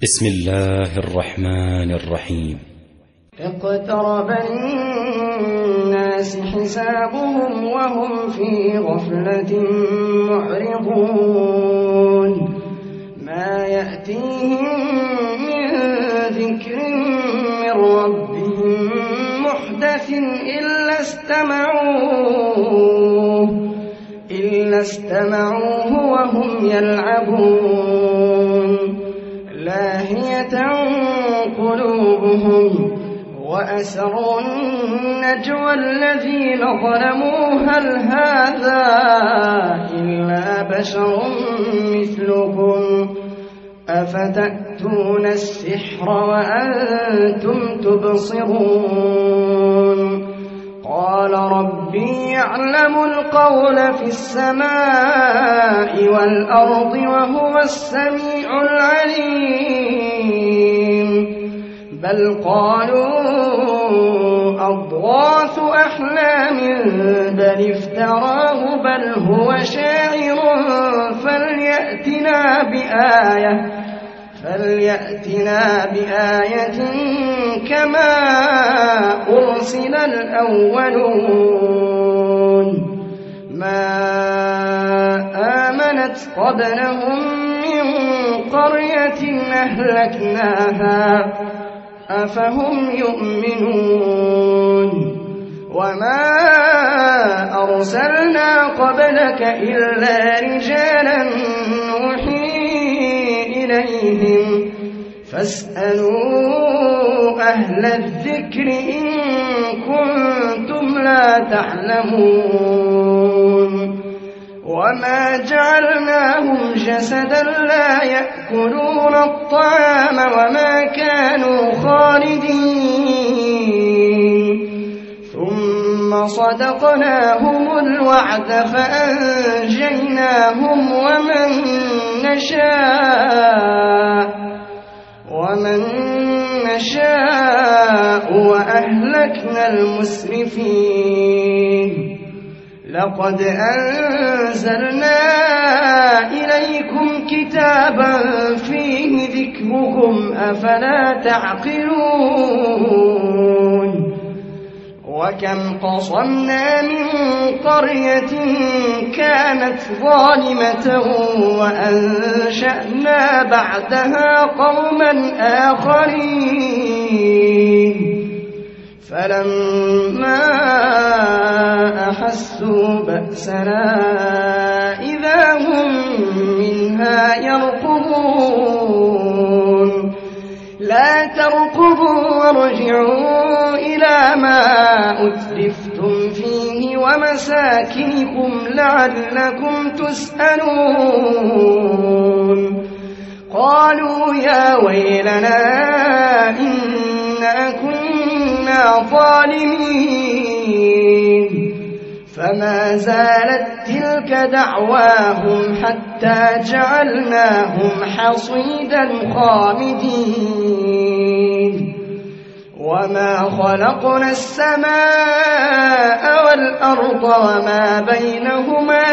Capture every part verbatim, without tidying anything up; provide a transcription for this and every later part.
بسم الله الرحمن الرحيم. اقترب للناس حسابهم وهم في غفلة معرضون ما يأتيهم من ذكر من ربهم محدث إلا استمعوه إلا استمعوه وهم يلعبون لاهية قلوبهم وأسروا النجوى الذين ظلموا هل هذا إلا بشر مثلكم أفتأتون السحر وأنتم تبصرون قال ربي يعلم القول في السماء والأرض وهو السميع العليم بل قالوا أضغاث أحلام بل افتراه بل هو شاعر فليأتنا بآية فليأتنا بآية كما أرسل الأولون ما آمنت قبلهم من قرية أهلكناها أفهم يؤمنون وما أرسلنا قبلك إلا رجالا نوحي إليهم فاسألوا أهل الذكر إن كنتم لا تعلمون وما جعلناهم جسدا لا يأكلون الطعام وما كانوا خالدين ثم صدقناهم الوعد فأنجيناهم ومن نشاء ومن نشاء وأهلكنا المسرفين لقد أنزلنا إليكم كتابا فيه ذكركم أفلا تعقلون وكم قصمنا من قرية كانت ظالمة وأنشأنا بعدها قوما آخرين فلما أحسوا بأسنا إذا هم منها يركضون لا تركضوا وارجعوا إلى ما أترفتم فيه ومساكنكم لعلكم تسألون قالوا يا ويلنا إنا كنا ظالمين فما زالت تلك دعواهم حتى جعلناهم حصيدا خامدين وما خلقنا السماء والأرض وما بينهما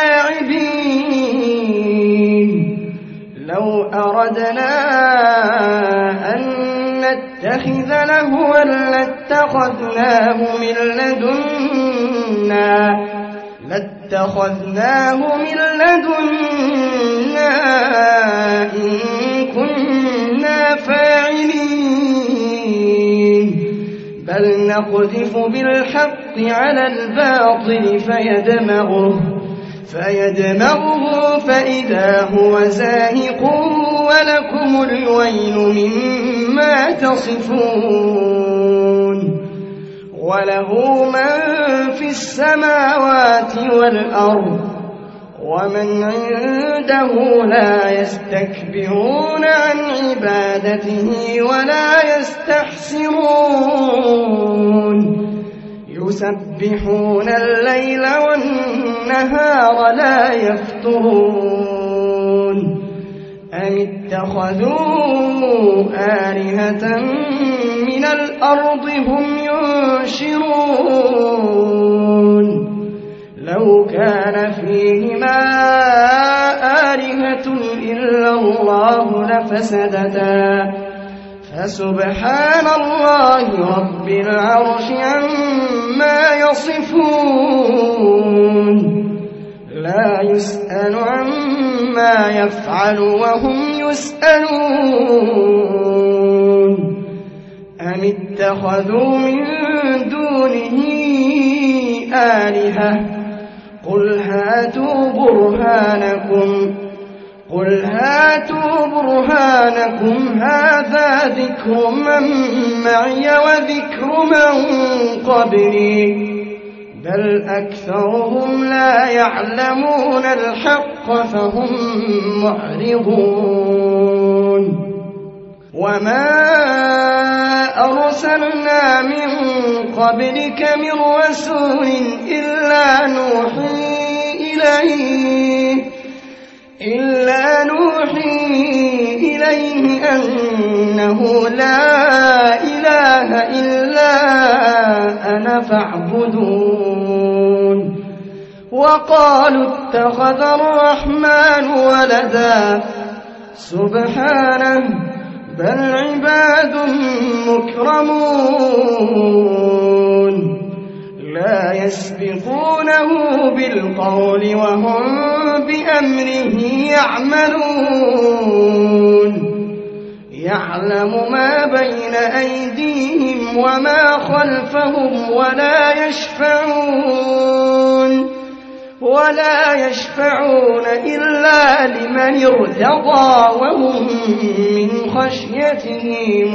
لاعبين لو أردنا أن نتخذ لهوا لاتخذناه من لدنا لاتخذناه من لدنا إن كنا فاعلين بل نقذف بالحق على الباطل فيدمغه فيدمغه فإذا هو زاهق ولكم الويل مما تصفون وله من في السماوات والأرض ومن عنده لا يستكبرون عن عبادته ولا يستحسرون يسبحون الليل والنهار لا يفترون أم اتخذوا آلهة من الأرض هم ينشرون لو كان فيهما آلهة إلا إلا الله لفسدتا فسبحان الله رب العرش عما يصفون لا يسأل عما يفعل وهم يسألون أم اتخذوا من دونه آلهة قل هاتوا برهانكم قل هاتوا برهانكم هذا ذكر من معي وذكر من قبلي بل أكثرهم لا يعلمون الحق فهم معرضون وما أرسلنا من قبلك من رسول إلا نوحي إليه إلا نوحي إليه أنه لا إله إلا أنا فاعبدون وقالوا اتخذ الرحمن ولدا سبحانه بل عباد مكرمون لا يسبقونه بالقول وهم بأمره يعملون يعلم ما بين أيديهم وما خلفهم ولا يشفعون ولا يشفعون إلا لمن ارتضى وهم من خشيته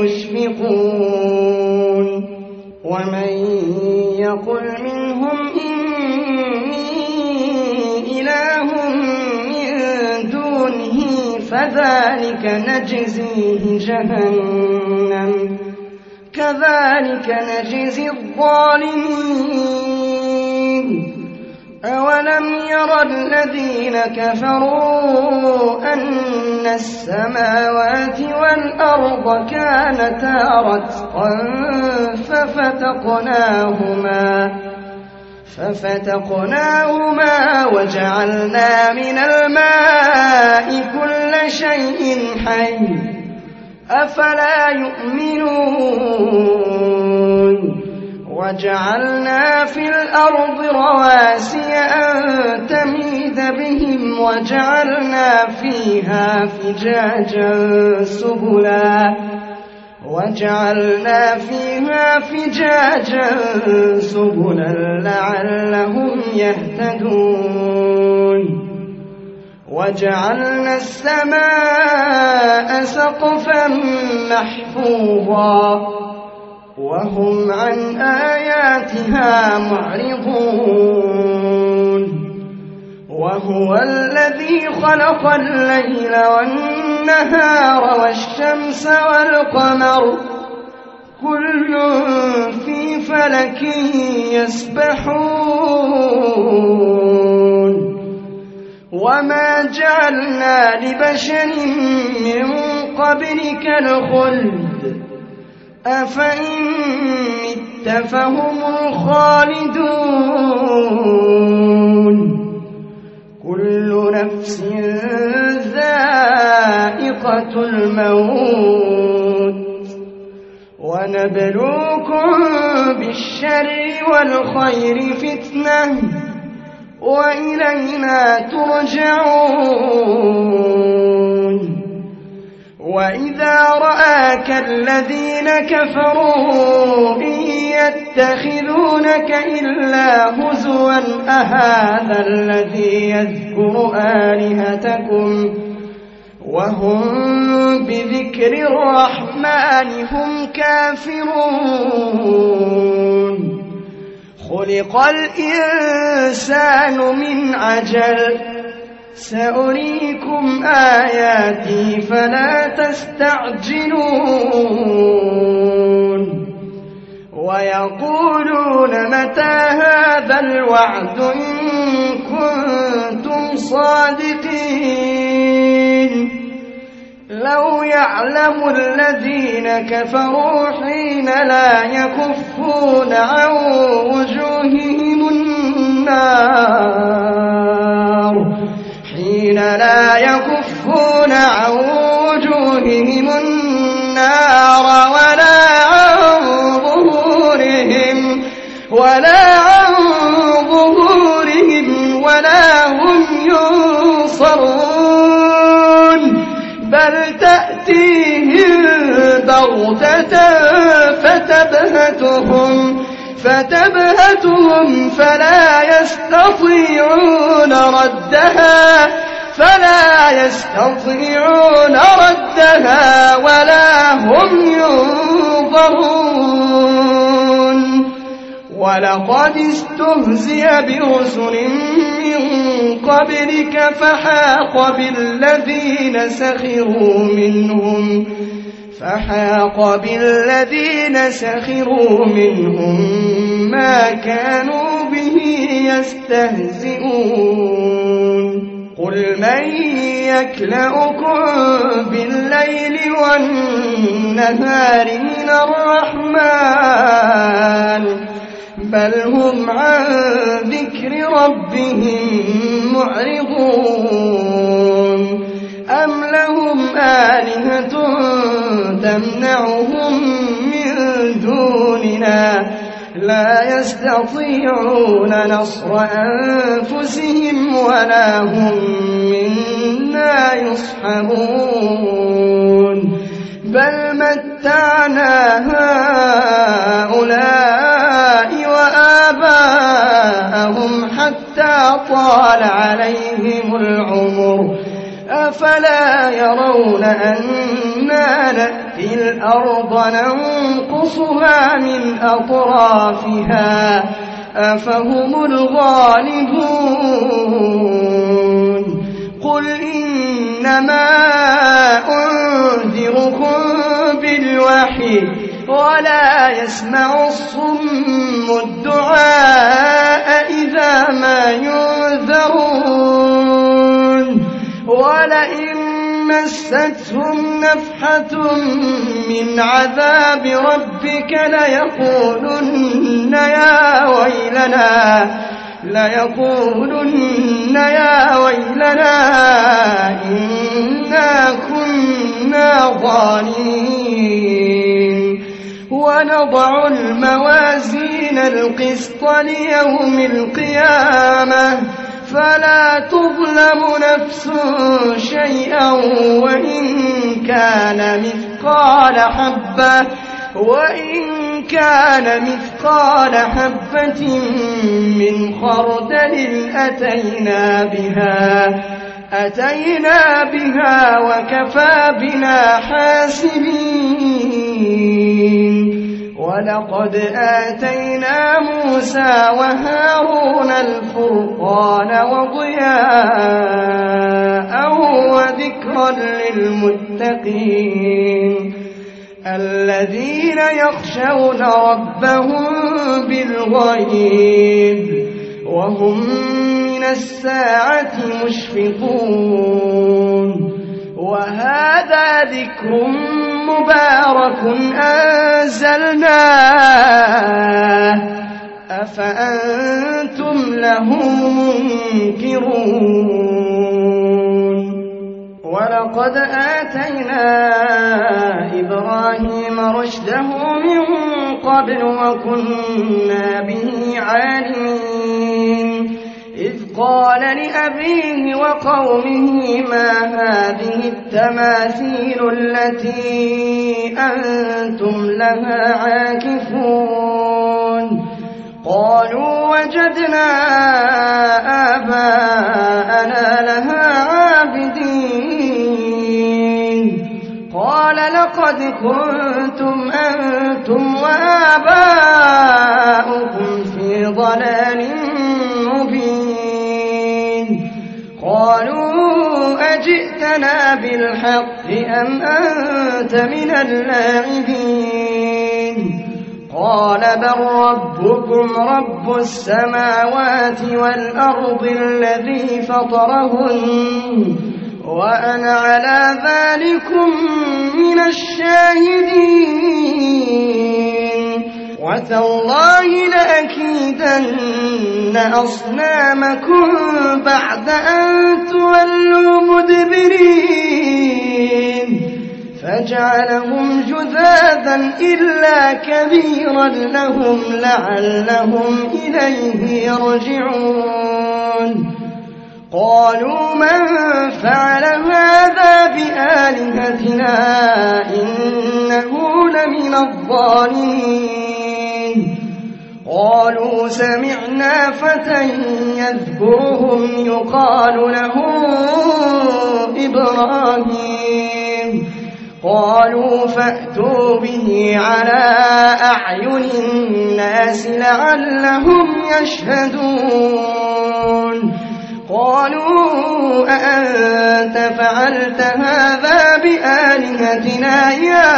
مشفقون ومن يقل منهم إني إله من دونه فذلك نجزيه جهنم كذلك نجزي الظالمين أولم ير الذين كفروا أن السماوات والأرض كانتا رتقا ففتقناهما ففتقناهما وجعلنا من الماء كل شيء حي أفلا يؤمنون وجعلنا في الأرض رواسي أن تميد بهم وجعلنا فيها فجاجا سبلا وجعلنا فيها فجاجا سبلا لعلهم يهتدون وجعلنا السماء سقفا محفوظا وهم عن آياتها معرضون وهو الذي خلق الليل والنهار والشمس والقمر كل في فلك يسبحون وما جعلنا لبشر من قبلك الخلد أفإن مت فهم الخالدون كل نفس ذائقة الموت ونبلوكم بالشر والخير فتنة وإلينا ترجعون وإذا رآك الذين كفروا إن يتخذونك إلا هزوا أهذا الذي يذكر آلهتكم وهم بذكر الرحمن هم كافرون خلق الإنسان من عجل سأريكم آياتي فلا تستعجلون ويقولون متى هذا الوعد إن كنتم صادقين لو يعلم الذين كفروا حين لا يكفون عن وجوههم النار حين لا يكفون يكفون عن وجوههم النار ولا عن ظهورهم ولا عن ظهورهم ولا هم ينصرون بل تأتيهم بغتة فتبهتهم فتبهتهم فلا يستطيعون ردها فلا يستطيعون ردها ولا هم ينظرون ولقد استهزئ برسل من قبلك فحاق بالذين سخروا منهم فحاق بالذين سخروا منهم ما كانوا به يستهزئون قل من يكلؤكم بالليل والنهار من الرحمن بل هم عن ذكر ربهم معرضون أم لهم آلهة تمنعهم من دوننا لا يستطيعون نصر أنفسهم ولا هم منا يصحبون بل متعنا هؤلاء وآباءهم حتى طال عليهم العمر أفلا يرون أنا نأتي الأرض ننقصها من أطرافها أفهم الغالبون قل إنما أنذركم بالوحي ولا يسمع الصم الدعاء إذا ما ينذرون ولئن مستهم نفحة من عذاب ربك ليقولن يا ويلنا ليقولن يا ويلنا إنا كنا ظالمين ونضع الموازين القسط ليوم القيامة فلا تظلم نفس شيئا وإن كان مثقال حبة وإن كان مثقال حبة من خردل أتينا بها أتينا بها وكفى بنا حاسبين ولقد آتينا موسى وهارون الفرقان وضياء وذكرا للمتقين الذين يخشون ربهم بالغيب وهم من الساعة مشفقون وهذا ذكر مبارك أنزلناه أفأنتم له منكرون ولقد آتينا إبراهيم رشده من قبل وكنا به عالمين إذ قال لأبيه وقومه ما هذه التماثيل التي أنتم لها عاكفون قالوا وجدنا آباءنا لها عابدين قال لقد كنتم أنتم وآباؤكم في ضلال مبين قالوا أجئتنا بالحق أم أنت من اللاعبين قال بل ربكم رب السماوات والأرض الذي فطرهن وأنا على ذلكم من الشاهدين وتالله لأكيدن أصنامكم بعد أن تولوا مدبرين فجعلهم جذاذا إلا كبيرا لهم لعلهم إليه يرجعون قالوا من فعل هذا بآلهتنا إنه لمن الظالمين قالوا سمعنا فتى يذكرهم يقال له إبراهيم قالوا فأتوا به على أعين الناس لعلهم يشهدون قالوا أأنت فعلت هذا بآلهتنا يا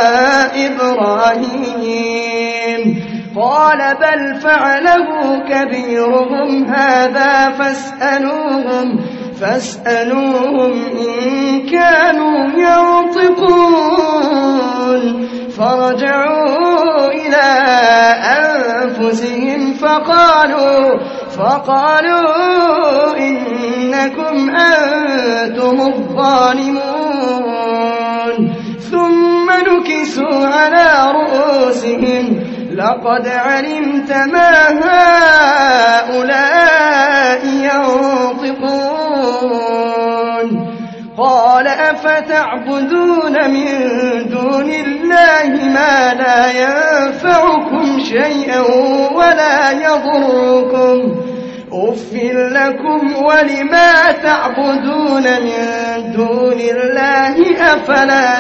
إبراهيم قال بل فعله كبيرهم هذا فاسألوهم فاسألوهم إن كانوا ينطقون فرجعوا إلى أنفسهم فقالوا فقالوا إنكم أنتم الظالمون ثم نكسوا على رؤوسهم لقد علمت ما هؤلاء ينطقون قال أفتعبدون من دون الله ما لا ينفعكم شيئا ولا يضركم أف لكم ولما تعبدون من دون الله أفلا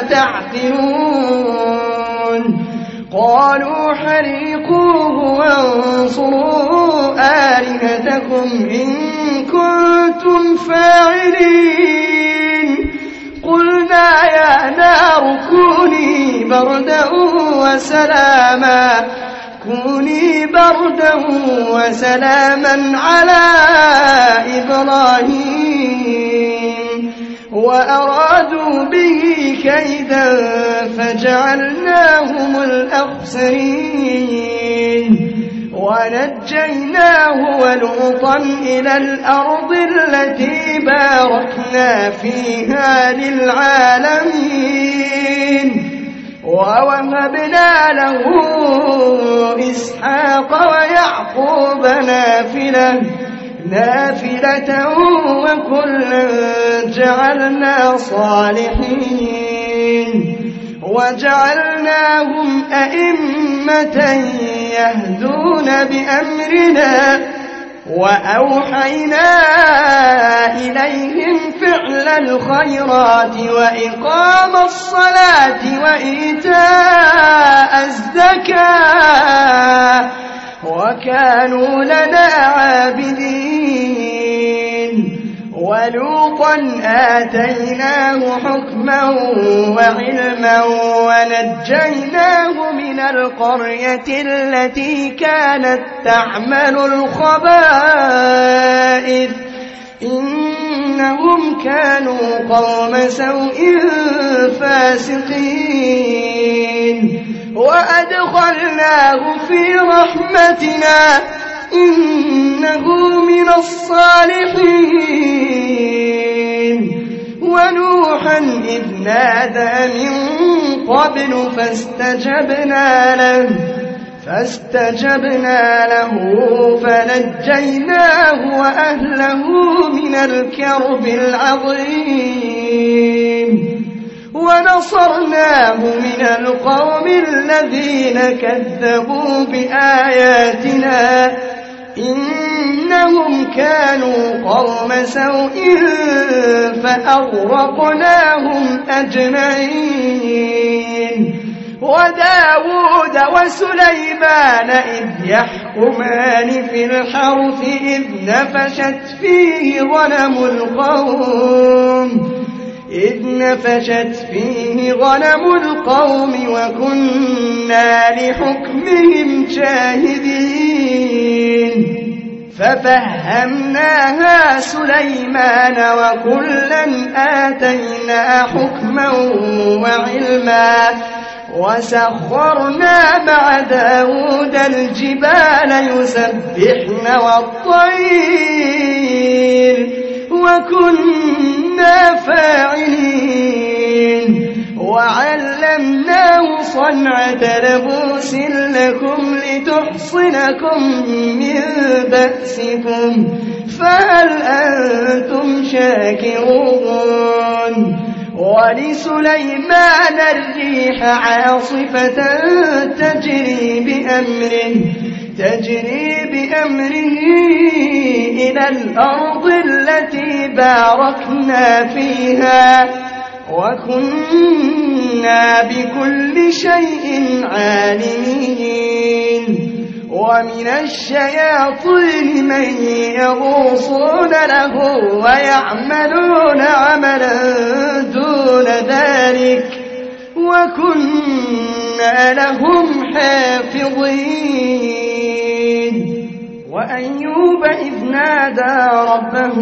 تعقلون قالوا حرقوه وانصروا آلهتكم إن كنتم فاعلين قلنا يا نار كوني بردا وسلاما كوني بردا وسلاما على إبراهيم وأرادوا به كيدا فجعلناهم الأخسرين ونجيناه ولوطا إلى الأرض التي باركنا فيها للعالمين ووهبنا له إسحاق ويعقوب نافلة نافلة وكلا جعلنا صالحين وجعلناهم أئمة يهدون بأمرنا وأوحينا إليهم فعل الخيرات وإقام الصلاة وإيتاء الزكاة وكانوا لنا عابدين ولوطا آتيناه حكما وعلما ونجيناه من القرية التي كانت تعمل الخبائث إنهم كانوا قوم سوء فاسقين وأدخلناه في رحمتنا إنه من الصالحين ونوحا إذ نادى من قبل فاستجبنا له فاستجبنا له فنجيناه وأهله من الكرب العظيم ونصرناه من القوم الذين كذبوا بآياتنا إنهم كانوا قوم سوء فأغرقناهم أجمعين وداود وسليمان إذ يحكمان في الحرث إذ نفشت فيه غنم القوم إذ نفشت فيه غنم القوم وكنا لحكمهم شاهدين ففهمناها سليمان وكلا آتينا حكما وعلما وسخرنا مع داود الجبال يسبحن والطير وكنا فاعلين وعلمناه صنعة لبوس لكم لتحصنكم من بأسكم فهل أنتم شاكرون ولسليمان الريح عاصفة تجري بأمره تجري بأمره إلى الأرض التي باركنا فيها وكنا بكل شيء عالمين ومن الشياطين من يغوصون له ويعملون عملا دون ذلك وكنا لهم حافظين وأيوب إذ نادى ربه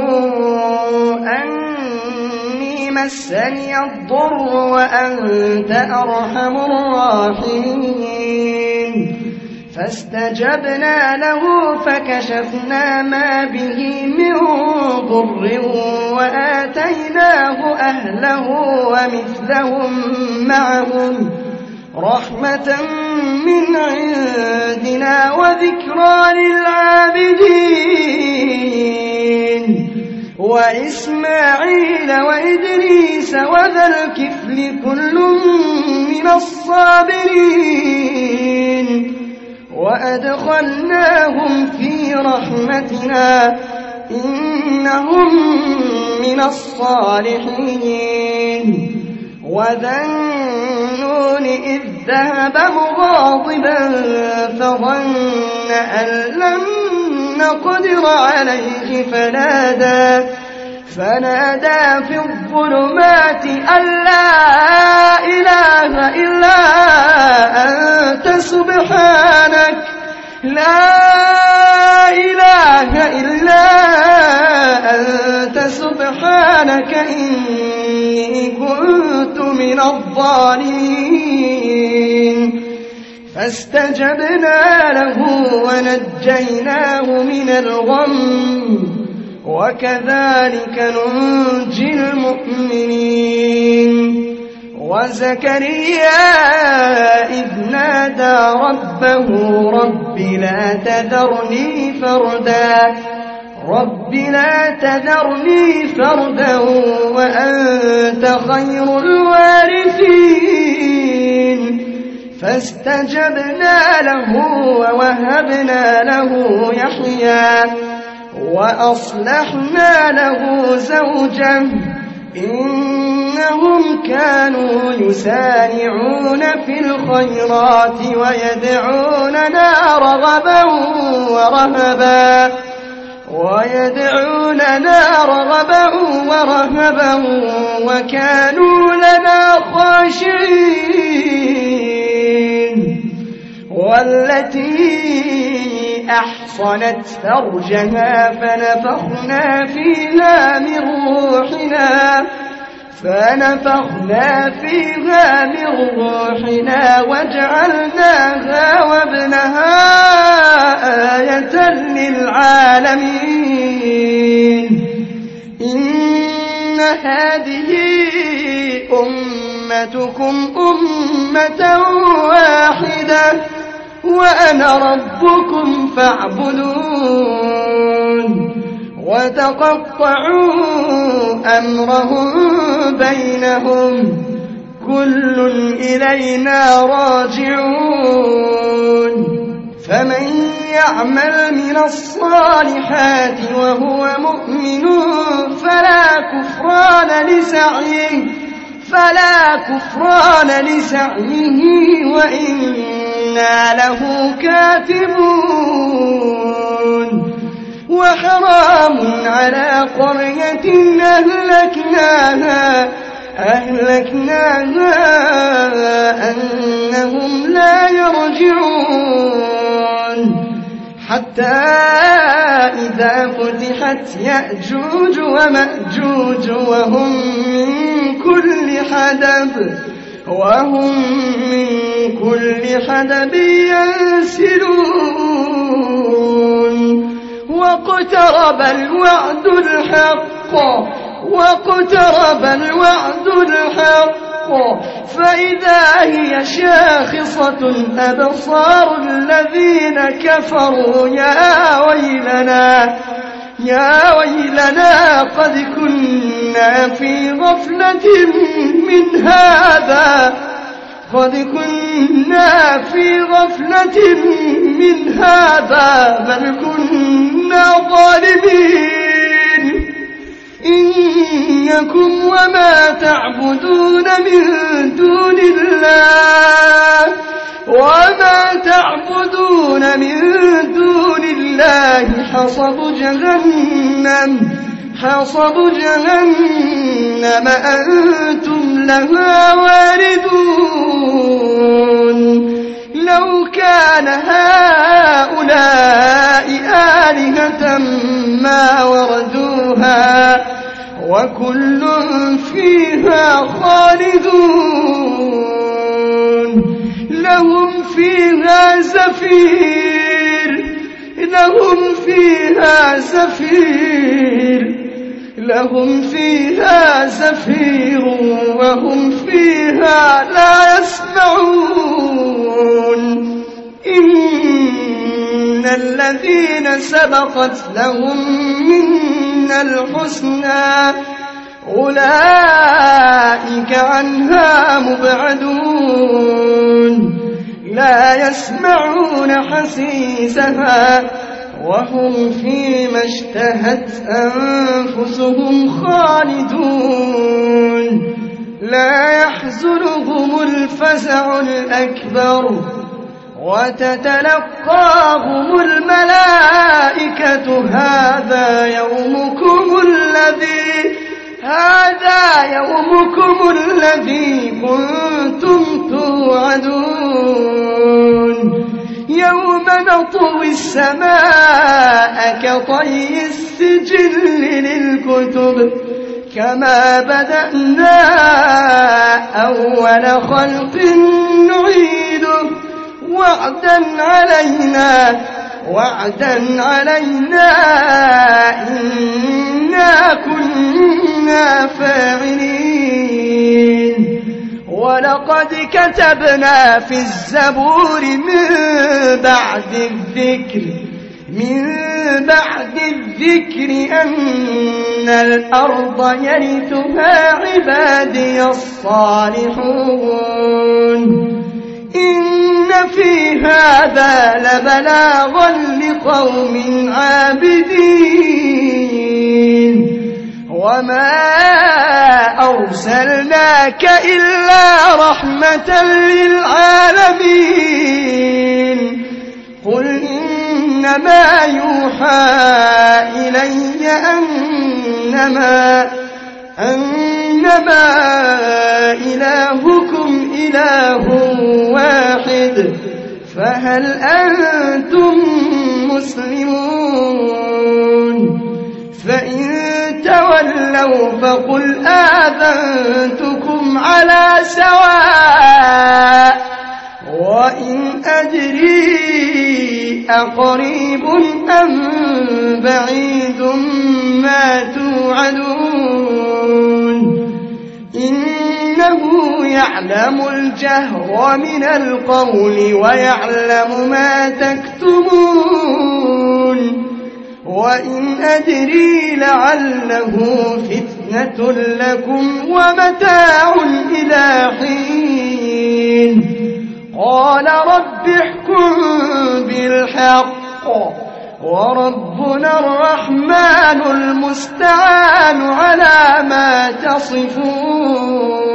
أني مسني الضر وأنت أرحم الراحمين فاستجبنا له فكشفنا ما به من ضر وآتيناه أهله ومثلهم معهم رحمة من عندنا وذكرى للعابدين وإسماعيل وإدريس وذا الكفل كل من الصابرين وأدخلناهم في رحمتنا إنهم من الصالحين وذا النون إذ ذهب مغاضبا فظن أن لن نقدر عليه فنادى فنادى في الظلمات أن لا إله إلا أنت سبحانك لا إله إلا أنت سبحانك إني كنت من الظالمين فاستجبنا له ونجيناه من الغم وكذلك ننجي المؤمنين وزكريا إذ نادى ربه رب لا تذرني فردا رب لا تذرني فردا وأنت خير الوارثين فاستجبنا له ووهبنا له يحيى وأصلحنا له زوجه إنهم كانوا يسارعون في الخيرات ويدعوننا رغبا ورهبا ويدعوننا رغبا ورهبا وكانوا لنا خاشعين والتي أحصنت فرجها فنفخنا فيها من روحنا فنفخنا فيها من روحنا وجعلناها وابنها آية للعالمين إن هذه أمتكم أمة واحدة وأنا ربكم فاعبدون وتقطعوا أمرهم بينهم كل إلينا راجعون فمن يعمل من الصالحات وهو مؤمن فلا كفران لسعيه فلا كفران لسعيه وإنا له كاتبون وحرام على قرية أهلكناها أهلكناها أنهم لا يرجعون حتى إذا فتحت يأجوج ومأجوج وهم من كل حدب وهم من كل حدب ينسلون واقترب الوعد الحق واقترب الوعد الحق فإذا هي شاخصة أبصار الذين كفروا يا ويلنا يا ويلنا قد كنا في غفلة من هذا قد كنا في غفلة من هذا بل كنا ظالمين إنكم وما تعبدون من دون الله وما تعبدون من دون الله حصب جهنم حصب جهنم أنتم لها واردون لو كان هؤلاء آلهة ما وردوها وكل فيها خالدون لهم فيها زفير لهم فيها زفير لهم فيها زفير وهم فيها لا يسمعون إن الذين سبقت لهم منا الحسنى أولئك عنها مبعدون لا يسمعون حسيسها وهم فيما اشتهت أنفسهم خالدون لا يحزنهم الفزع الأكبر وتتلقاهم الملائكة هذا يومكم الذي هذا يومكم الذي كنتم توعدون يوم نطوي السماء كطي السجل للكتب كما بدأنا أول خلق نعيده وعدا علينا وعدا علينا إنا كنا فاعلين ولقد كتبنا في الزبور من بعد الذكر من بعد الذكر أن الأرض يرثها عبادي الصالحون إن في هذا لبلاغا لقوم عابدين وما أرسلناك إلا رحمة للعالمين قل إنما يوحى إلي أنما أنما إلهكم إله واحد فهل أنتم مسلمون فإن تولوا فقل آذنتكم على سواء وإن أدري أقريب أم بعيد ما توعدون إنه يعلم الجهر من القول ويعلم ما تكتمون وإن أدري لعله فتنة لكم ومتاع إلى حين قال رب احكم بالحق وربنا الرحمن المستعان على ما تصفون